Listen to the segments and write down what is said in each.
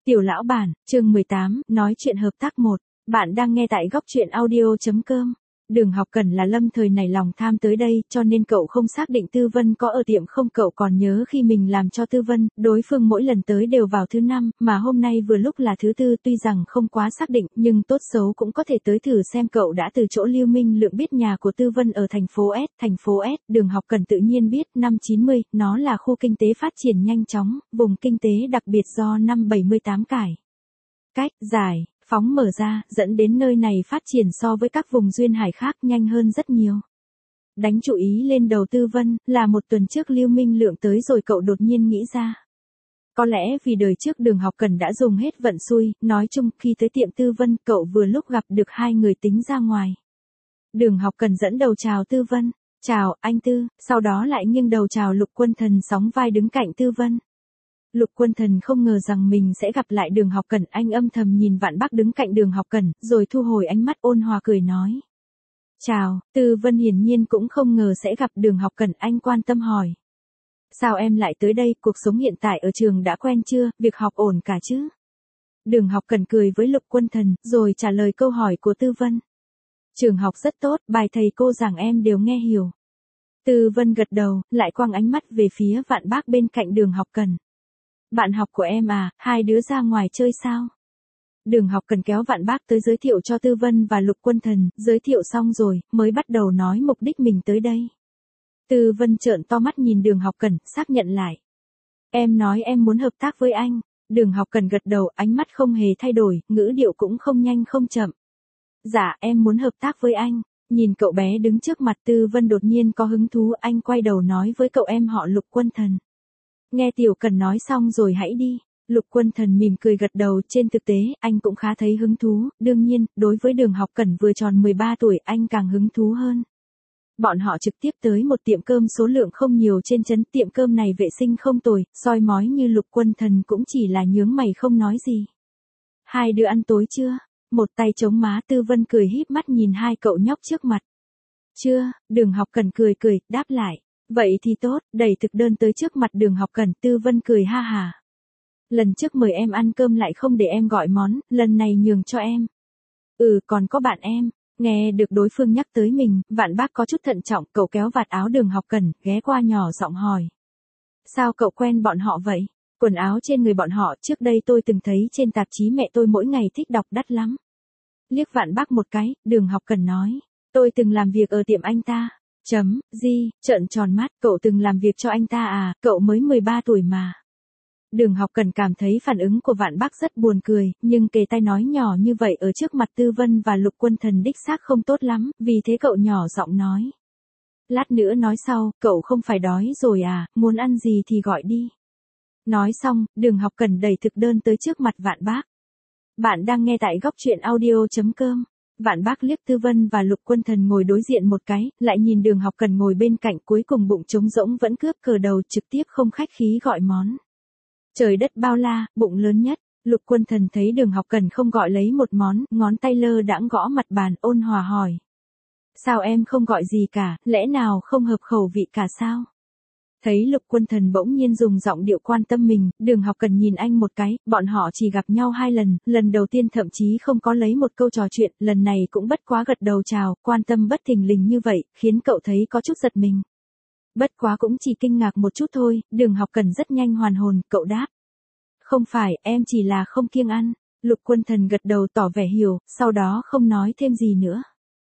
Tiểu lão bản, chương 18, nói chuyện hợp tác 1. Bạn đang nghe tại góc truyện audio.com. Đường Học Cẩn là lâm thời này lòng tham tới đây, cho nên cậu không xác định Tư Vân có ở tiệm không. Cậu còn nhớ khi mình làm cho Tư Vân, đối phương mỗi lần tới đều vào thứ 5, mà hôm nay vừa lúc là thứ 4. Tuy rằng không quá xác định, nhưng tốt xấu cũng có thể tới thử xem. Cậu đã từ chỗ Lưu Minh Lượng biết nhà của Tư Vân ở thành phố S. Đường Học Cẩn tự nhiên biết, năm 90, nó là khu kinh tế phát triển nhanh chóng, vùng kinh tế đặc biệt do năm 78 cải cách giải phóng mở ra, dẫn đến nơi này phát triển so với các vùng duyên hải khác nhanh hơn rất nhiều. Đánh chú ý lên đầu Tư Vân, là một tuần trước Lưu Minh Lượng tới rồi cậu đột nhiên nghĩ ra. Có lẽ vì đời trước Đường Học Cẩn đã dùng hết vận xui, nói chung khi tới tiệm Tư Vân cậu vừa lúc gặp được hai người tính ra ngoài. Đường Học Cẩn dẫn đầu chào Tư Vân, chào anh Tư, sau đó lại nghiêng đầu chào Lục Quân Thần sóng vai đứng cạnh Tư Vân. Lục Quân Thần không ngờ rằng mình sẽ gặp lại Đường Học Cẩn, anh âm thầm nhìn Vạn Bác đứng cạnh Đường Học Cẩn, rồi thu hồi ánh mắt ôn hòa cười nói. Chào, Tư Vân hiển nhiên cũng không ngờ sẽ gặp Đường Học Cẩn, anh quan tâm hỏi. Sao em lại tới đây, cuộc sống hiện tại ở trường đã quen chưa, việc học ổn cả chứ? Đường Học Cẩn cười với Lục Quân Thần, rồi trả lời câu hỏi của Tư Vân. Trường học rất tốt, bài thầy cô giảng em đều nghe hiểu. Tư Vân gật đầu, lại quăng ánh mắt về phía Vạn Bác bên cạnh Đường Học Cẩn. Bạn học của em à, hai đứa ra ngoài chơi sao? Đường Học Cẩn kéo Vạn Bác tới giới thiệu cho Tư Vân và Lục Quân Thần, giới thiệu xong rồi, mới bắt đầu nói mục đích mình tới đây. Tư Vân trợn to mắt nhìn Đường Học Cẩn, xác nhận lại. Em nói em muốn hợp tác với anh. Đường Học Cẩn gật đầu, ánh mắt không hề thay đổi, ngữ điệu cũng không nhanh không chậm. Dạ, em muốn hợp tác với anh. Nhìn cậu bé đứng trước mặt Tư Vân đột nhiên có hứng thú, anh quay đầu nói với cậu em họ Lục Quân Thần. Nghe Tiểu Cần nói xong rồi hãy đi. Lục Quân Thần mỉm cười gật đầu, trên thực tế, anh cũng khá thấy hứng thú, đương nhiên, đối với Đường Học Cẩn vừa tròn 13 tuổi anh càng hứng thú hơn. Bọn họ trực tiếp tới một tiệm cơm số lượng không nhiều trên trấn, tiệm cơm này vệ sinh không tồi, soi mói như Lục Quân Thần cũng chỉ là nhướng mày không nói gì. Hai đứa ăn tối chưa? Một tay chống má Tư Vân cười híp mắt nhìn hai cậu nhóc trước mặt. Chưa, Đường Học Cẩn cười, đáp lại. Vậy thì tốt, đẩy thực đơn tới trước mặt Đường Học Cẩn, Tư Vân cười ha hà. Lần trước mời em ăn cơm lại không để em gọi món, lần này nhường cho em. Còn có bạn em. Nghe được đối phương nhắc tới mình, Vạn Bác có chút thận trọng, cậu kéo vạt áo Đường Học Cẩn, ghé qua nhỏ giọng hỏi. Sao cậu quen bọn họ vậy? Quần áo trên người bọn họ trước đây tôi từng thấy trên tạp chí, mẹ tôi mỗi ngày thích đọc, đắt lắm. Liếc Vạn Bác một cái, Đường Học Cẩn nói. Tôi từng làm việc ở tiệm anh ta. Trợn tròn mắt, cậu từng làm việc cho anh ta à, cậu mới 13 tuổi mà. Đường Học Cẩn cảm thấy phản ứng của Vạn Bác rất buồn cười, nhưng kề tai nói nhỏ như vậy ở trước mặt Tư Vân và Lục Quân Thần đích xác không tốt lắm, vì thế cậu nhỏ giọng nói. Lát nữa nói sau, cậu không phải đói rồi à, muốn ăn gì thì gọi đi. Nói xong, Đường Học Cẩn đẩy thực đơn tới trước mặt Vạn Bác. Bạn đang nghe tại góc truyện audio.com. Vạn Bác liếc Tư Vân và Lục Quân Thần ngồi đối diện một cái, lại nhìn Đường Học Cẩn ngồi bên cạnh, cuối cùng bụng trống rỗng vẫn cướp cờ đầu, trực tiếp không khách khí gọi món. Trời đất bao la, bụng lớn nhất. Lục Quân Thần thấy Đường Học Cẩn không gọi lấy một món, ngón tay lơ đãng gõ mặt bàn, ôn hòa hỏi. Sao em không gọi gì cả, lẽ nào không hợp khẩu vị cả sao? Thấy Lục Quân Thần bỗng nhiên dùng giọng điệu quan tâm mình, Đường Học Cẩn nhìn anh một cái, bọn họ chỉ gặp nhau 2 lần, lần đầu tiên thậm chí không có lấy một câu trò chuyện, lần này cũng bất quá gật đầu chào, quan tâm bất thình lình như vậy, khiến cậu thấy có chút giật mình. Bất quá cũng chỉ kinh ngạc một chút thôi, Đường Học Cẩn rất nhanh hoàn hồn, cậu đáp. Không phải, em chỉ là không kiêng ăn. Lục Quân Thần gật đầu tỏ vẻ hiểu, sau đó không nói thêm gì nữa.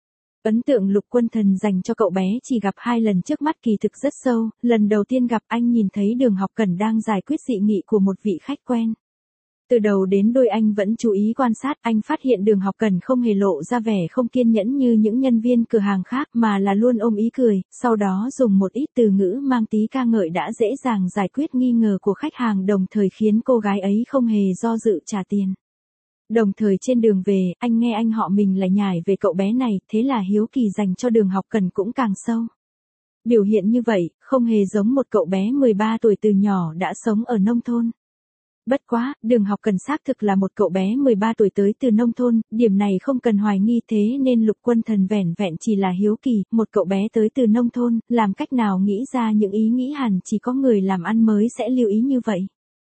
Ấn tượng Lục Quân Thần dành cho cậu bé chỉ gặp 2 lần trước mắt kỳ thực rất sâu, lần đầu tiên gặp anh nhìn thấy Đường Học Cẩn đang giải quyết dị nghị của một vị khách quen. Từ đầu đến đuôi anh vẫn chú ý quan sát, anh phát hiện Đường Học Cẩn không hề lộ ra vẻ không kiên nhẫn như những nhân viên cửa hàng khác mà là luôn ôm ý cười, sau đó dùng một ít từ ngữ mang tí ca ngợi đã dễ dàng giải quyết nghi ngờ của khách hàng, đồng thời khiến cô gái ấy không hề do dự trả tiền. Đồng thời trên đường về, anh nghe anh họ mình lại nhải về cậu bé này, thế là hiếu kỳ dành cho Đường Học Cẩn cũng càng sâu. Biểu hiện như vậy, không hề giống một cậu bé 13 tuổi từ nhỏ đã sống ở nông thôn. Bất quá, Đường Học Cẩn xác thực là một cậu bé 13 tuổi tới từ nông thôn, điểm này không cần hoài nghi, thế nên Lục Quân Thần vẻn vẹn chỉ là hiếu kỳ, một cậu bé tới từ nông thôn, làm cách nào nghĩ ra những ý nghĩ hẳn chỉ có người làm ăn mới sẽ lưu ý như vậy.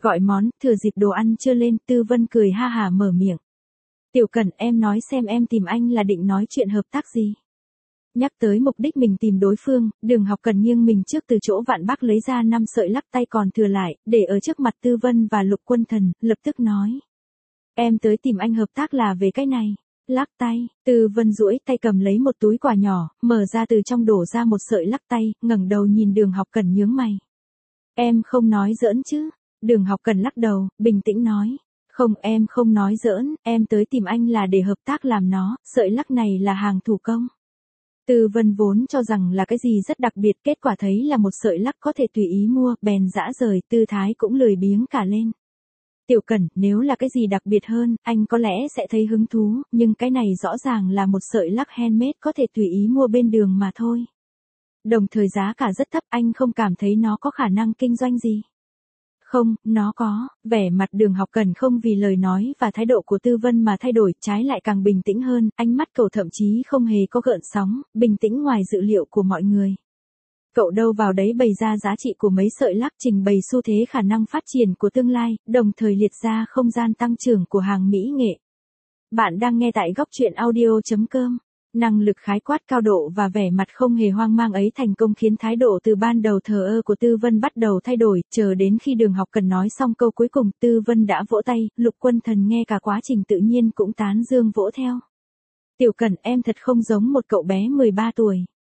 Gọi món, thừa dịp đồ ăn chưa lên, Tư Vân cười ha hả mở miệng. Tiểu Cẩn, em nói xem em tìm anh là định nói chuyện hợp tác gì? Nhắc tới mục đích mình tìm đối phương, Đường Học Cần nghiêng mình trước từ chỗ Vạn Bắc lấy ra 5 sợi lắc tay còn thừa lại, để ở trước mặt Tư Vân và Lục Quân Thần, lập tức nói. Em tới tìm anh hợp tác là về cái này. Lắc tay, Tư Vân duỗi tay cầm lấy một túi quà nhỏ, mở ra từ trong đổ ra một sợi lắc tay, ngẩng đầu nhìn Đường Học Cần nhướng mày. Em không nói giỡn chứ? Đường Học Cần lắc đầu, bình tĩnh nói. Không, em không nói giỡn, em tới tìm anh là để hợp tác làm nó, sợi lắc này là hàng thủ công. Tư Vân vốn cho rằng là cái gì rất đặc biệt, kết quả thấy là một sợi lắc có thể tùy ý mua, bèn dã rời, tư thái cũng lười biếng cả lên. Tiểu Cẩn, nếu là cái gì đặc biệt hơn, anh có lẽ sẽ thấy hứng thú, nhưng cái này rõ ràng là một sợi lắc handmade có thể tùy ý mua bên đường mà thôi. Đồng thời giá cả rất thấp, anh không cảm thấy nó có khả năng kinh doanh gì. Không, nó có, vẻ mặt Đường Học Cần không vì lời nói và thái độ của Tư Vân mà thay đổi, trái lại càng bình tĩnh hơn, ánh mắt cậu thậm chí không hề có gợn sóng, bình tĩnh ngoài dự liệu của mọi người. Cậu đâu vào đấy bày ra giá trị của mấy sợi lắc, trình bày xu thế khả năng phát triển của tương lai, đồng thời liệt ra không gian tăng trưởng của hàng mỹ nghệ. Bạn đang nghe tại góc truyện audio.com. Năng lực khái quát cao độ và vẻ mặt không hề hoang mang ấy thành công khiến thái độ từ ban đầu thờ ơ của Tư Vân bắt đầu thay đổi, chờ đến khi Đường Học Cần nói xong câu cuối cùng, Tư Vân đã vỗ tay, Lục Quân Thần nghe cả quá trình tự nhiên cũng tán dương vỗ theo. Tiểu Cẩn, em thật không giống một cậu bé 13 tuổi.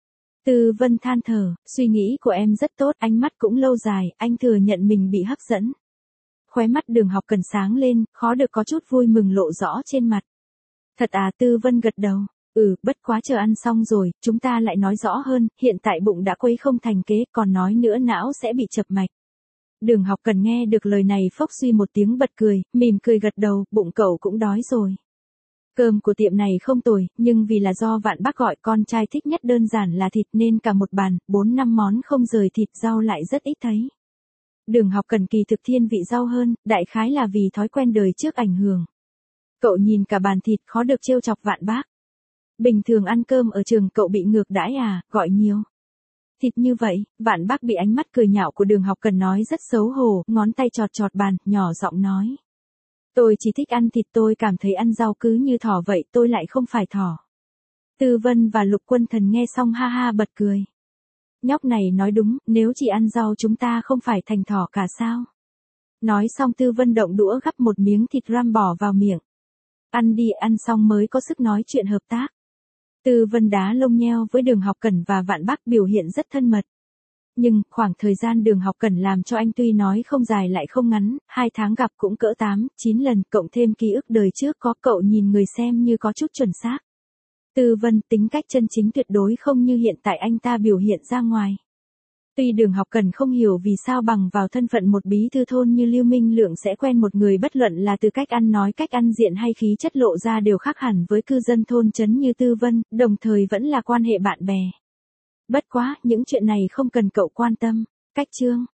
Tư Vân than thở, suy nghĩ của em rất tốt, ánh mắt cũng lâu dài, anh thừa nhận mình bị hấp dẫn. Khóe mắt Đường Học Cần sáng lên, khó được có chút vui mừng lộ rõ trên mặt. Thật à? Tư Vân gật đầu. Bất quá chờ ăn xong rồi, chúng ta lại nói rõ hơn, hiện tại bụng đã quấy không thành kế, còn nói nữa não sẽ bị chập mạch. Đường Học Cần nghe được lời này phốc suy một tiếng bật cười, mỉm cười gật đầu, bụng cậu cũng đói rồi. Cơm của tiệm này không tồi, nhưng vì là do Vạn Bắc gọi con trai thích nhất đơn giản là thịt nên cả một bàn, 4-5 món không rời thịt, rau lại rất ít thấy. Đường Học Cần kỳ thực thiên vị rau hơn, đại khái là vì thói quen đời trước ảnh hưởng. Cậu nhìn cả bàn thịt khó được trêu chọc Vạn Bắc. Bình thường ăn cơm ở trường cậu bị ngược đãi à, gọi nhiều. Thịt như vậy, Vạn Bắc bị ánh mắt cười nhạo của Đường Học Cần nói rất xấu hổ, ngón tay chọt chọt bàn, nhỏ giọng nói. Tôi chỉ thích ăn thịt, tôi cảm thấy ăn rau cứ như thỏ vậy, tôi lại không phải thỏ. Tư Vân và Lục Quân Thần nghe xong ha ha bật cười. Nhóc này nói đúng, nếu chỉ ăn rau chúng ta không phải thành thỏ cả sao. Nói xong Tư Vân động đũa gắp một miếng thịt ram bỏ vào miệng. Ăn đi, ăn xong mới có sức nói chuyện hợp tác. Tư Vân đá lông nheo với Đường Học Cần và Vạn Bắc biểu hiện rất thân mật. Nhưng, khoảng thời gian Đường Học Cần làm cho anh tuy nói không dài lại không ngắn, 2 tháng gặp cũng cỡ 8-9 lần, cộng thêm ký ức đời trước có, cậu nhìn người xem như có chút chuẩn xác. Tư Vân tính cách chân chính tuyệt đối không như hiện tại anh ta biểu hiện ra ngoài. Tuy Đường Học Cần không hiểu vì sao bằng vào thân phận một bí thư thôn như Lưu Minh Lượng sẽ quen một người bất luận là từ cách ăn nói, cách ăn diện hay khí chất lộ ra đều khác hẳn với cư dân thôn trấn như Tư Vân, đồng thời vẫn là quan hệ bạn bè. Bất quá, những chuyện này không cần cậu quan tâm. Cách chương